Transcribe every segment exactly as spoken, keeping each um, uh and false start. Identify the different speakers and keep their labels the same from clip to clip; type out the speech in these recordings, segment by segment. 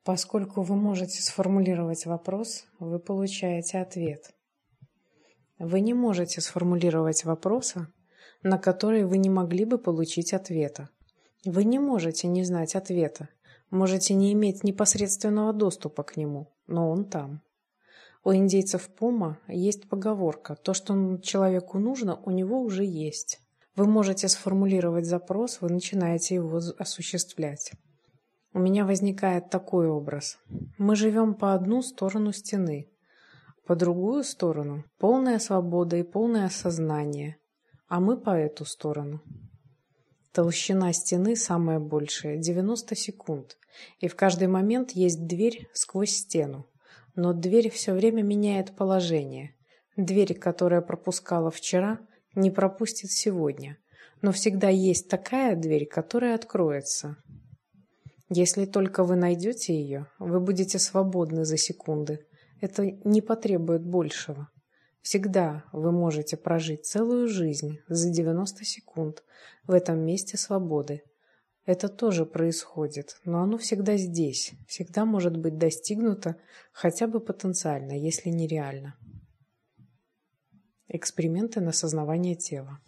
Speaker 1: Поскольку вы можете сформулировать вопрос, вы получаете ответ. Вы не можете сформулировать вопроса, на который вы не могли бы получить ответа. Вы не можете не знать ответа, можете не иметь непосредственного доступа к нему, но он там. У индейцев Пума есть поговорка: то, что человеку нужно, у него уже есть. Вы можете сформулировать запрос, вы начинаете его осуществлять. У меня возникает такой образ. Мы живем по одну сторону стены, по другую сторону полная свобода и полное осознание, а мы по эту сторону. Толщина стены самая большая – девяносто секунд, и в каждый момент есть дверь сквозь стену, но дверь все время меняет положение. Дверь, которая пропускала вчера, не пропустит сегодня, но всегда есть такая дверь, которая откроется. Если только вы найдете ее, вы будете свободны за секунды. Это не потребует большего. Всегда вы можете прожить целую жизнь за девяносто секунд в этом месте свободы. Это тоже происходит, но оно всегда здесь, всегда может быть достигнуто хотя бы потенциально, если не реально. Эксперименты на осознавание тела.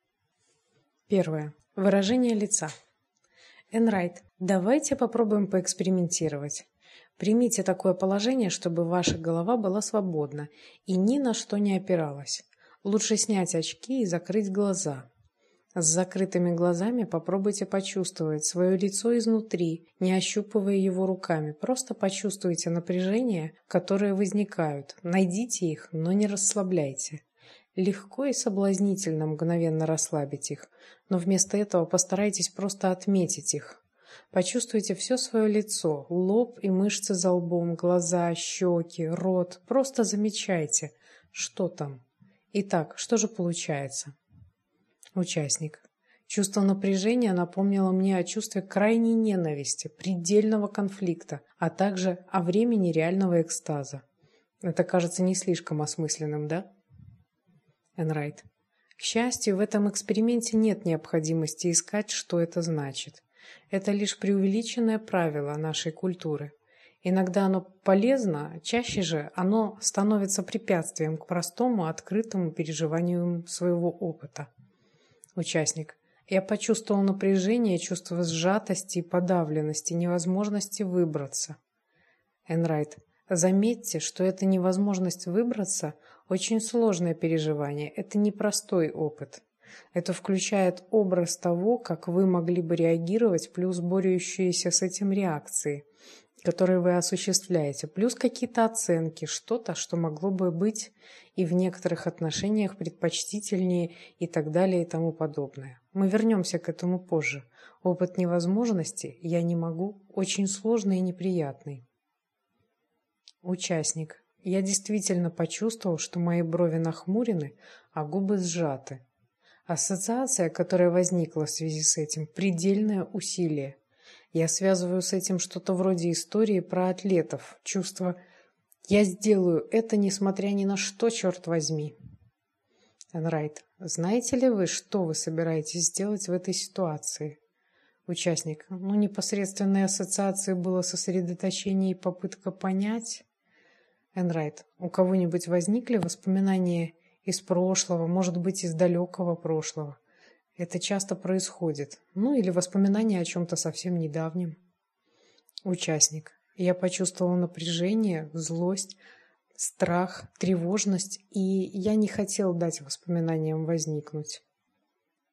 Speaker 1: Первое. Выражение лица. Энрайт, давайте попробуем поэкспериментировать. Примите такое положение, чтобы ваша голова была свободна и ни на что не опиралась. Лучше снять очки и закрыть глаза. С закрытыми глазами попробуйте почувствовать свое лицо изнутри, не ощупывая его руками. Просто почувствуйте напряжения, которые возникают. Найдите их, но не расслабляйте. Легко и соблазнительно мгновенно расслабить их, но вместо этого постарайтесь просто отметить их. Почувствуйте все свое лицо, лоб и мышцы за лбом, глаза, щеки, рот. Просто замечайте, что там. Итак, что же получается? Участник. Чувство напряжения напомнило мне о чувстве крайней ненависти, предельного конфликта, а также о времени реального экстаза. Это кажется не слишком осмысленным, да? Энрайт. К счастью, в этом эксперименте нет необходимости искать, что это значит. Это лишь преувеличенное правило нашей культуры. Иногда оно полезно, чаще же оно становится препятствием к простому, открытому переживанию своего опыта. Участник. Я почувствовал напряжение, чувство сжатости и подавленности, невозможности выбраться. Энрайт. Заметьте, что эта невозможность выбраться – очень сложное переживание, это непростой опыт. Это включает образ того, как вы могли бы реагировать, плюс борющиеся с этим реакции, которые вы осуществляете, плюс какие-то оценки, что-то, что могло бы быть и в некоторых отношениях предпочтительнее и так далее и тому подобное. Мы вернемся к этому позже. Опыт невозможности «я не могу» очень сложный и неприятный. Участник. Я действительно почувствовал, что мои брови нахмурены, а губы сжаты. Ассоциация, которая возникла в связи с этим, предельное усилие. Я связываю с этим что-то вроде истории про атлетов. Чувство «я сделаю это, несмотря ни на что, черт возьми». Энрайт. Знаете ли вы, что вы собираетесь сделать в этой ситуации? Участник. Ну, непосредственной ассоциацией было сосредоточение и попытка понять. Энрайт. У кого-нибудь возникли воспоминания из прошлого, может быть, из далекого прошлого? Это часто происходит. Ну, или воспоминания о чем-то совсем недавнем. Участник. Я почувствовал напряжение, злость, страх, тревожность, и я не хотел дать воспоминаниям возникнуть.